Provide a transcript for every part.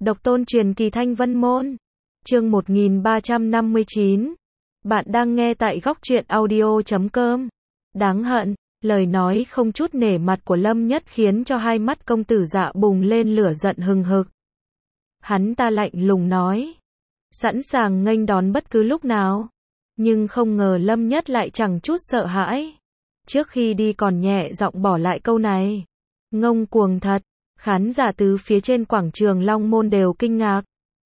Độc tôn truyền kỳ Thanh Vân Môn. Chương 1359. Bạn đang nghe tại góc truyện audio.com. Đáng hận, lời nói không chút nể mặt của Lâm Nhất khiến cho hai mắt công tử Dạ bùng lên lửa giận hừng hực. Hắn ta lạnh lùng nói, sẵn sàng nghênh đón bất cứ lúc nào. Nhưng không ngờ Lâm Nhất lại chẳng chút sợ hãi. Trước khi đi còn nhẹ giọng bỏ lại câu này. Ngông cuồng thật. Khán giả từ phía trên quảng trường Long Môn đều kinh ngạc.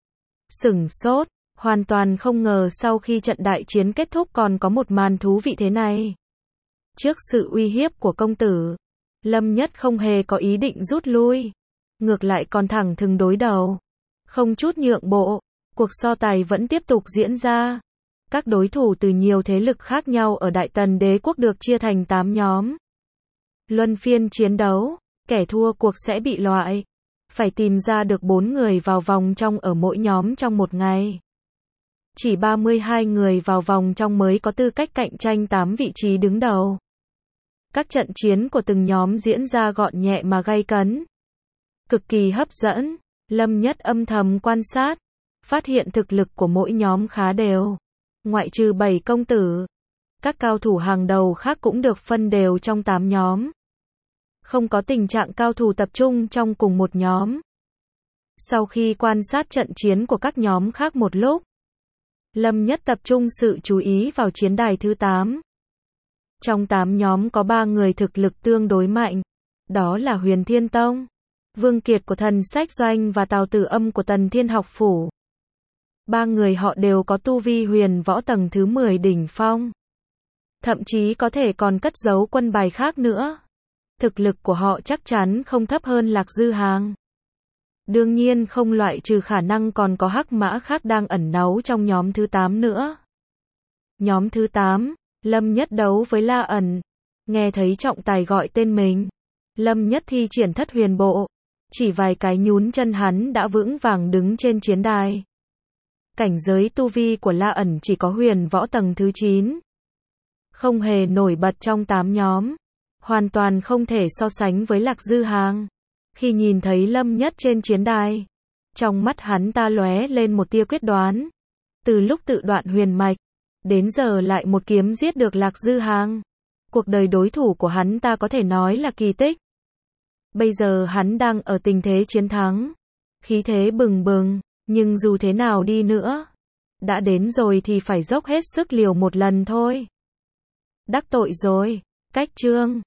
Sửng sốt, hoàn toàn không ngờ sau khi trận đại chiến kết thúc còn có một màn thú vị thế này. Trước sự uy hiếp của công tử, Lâm Nhất không hề có ý định rút lui. Ngược lại còn thẳng thừng đối đầu. Không chút nhượng bộ, cuộc so tài vẫn tiếp tục diễn ra. Các đối thủ từ nhiều thế lực khác nhau ở Đại Tần Đế quốc được chia thành 8 nhóm. Luân phiên chiến đấu. Kẻ thua cuộc sẽ bị loại. Phải tìm ra được 4 người vào vòng trong ở mỗi nhóm trong một ngày. Chỉ 32 người vào vòng trong mới có tư cách cạnh tranh 8 vị trí đứng đầu. Các trận chiến của từng nhóm diễn ra gọn nhẹ mà gay cấn. Cực kỳ hấp dẫn. Lâm Nhất âm thầm quan sát. Phát hiện thực lực của mỗi nhóm khá đều. Ngoại trừ 7 công tử. Các cao thủ hàng đầu khác cũng được phân đều trong 8 nhóm. Không có tình trạng cao thủ tập trung trong cùng một nhóm. Sau khi quan sát trận chiến của các nhóm khác một lúc, Lâm Nhất tập trung sự chú ý vào chiến đài thứ 8. Trong 8 nhóm có 3 người thực lực tương đối mạnh. Đó là Huyền Thiên Tông, Vương Kiệt của Thần Sách Doanh và Tào Tử Âm của Tần Thiên Học Phủ. 3 người họ đều có tu vi huyền võ tầng thứ 10 đỉnh phong. Thậm chí có thể còn cất giấu quân bài khác nữa. Thực lực của họ chắc chắn không thấp hơn Lạc Dư Hàng. Đương nhiên không loại trừ khả năng còn có hắc mã khác đang ẩn náu trong nhóm thứ 8 nữa. Nhóm thứ 8, Lâm Nhất đấu với La ẩn. Nghe thấy trọng tài gọi tên mình, Lâm Nhất thi triển Thất Huyền Bộ. Chỉ vài cái nhún chân hắn đã vững vàng đứng trên chiến đài. Cảnh giới tu vi của La ẩn chỉ có huyền võ tầng thứ 9. Không hề nổi bật trong 8 nhóm. Hoàn toàn không thể so sánh với Lạc Dư Hàng. Khi nhìn thấy Lâm Nhất trên chiến đài, trong mắt hắn ta lóe lên một tia quyết đoán. Từ lúc tự đoạn huyền mạch, đến giờ lại một kiếm giết được Lạc Dư Hàng. Cuộc đời đối thủ của hắn ta có thể nói là kỳ tích. Bây giờ hắn đang ở tình thế chiến thắng. Khí thế bừng bừng, nhưng dù thế nào đi nữa, đã đến rồi thì phải dốc hết sức liều một lần thôi. Đắc tội rồi. Cách chương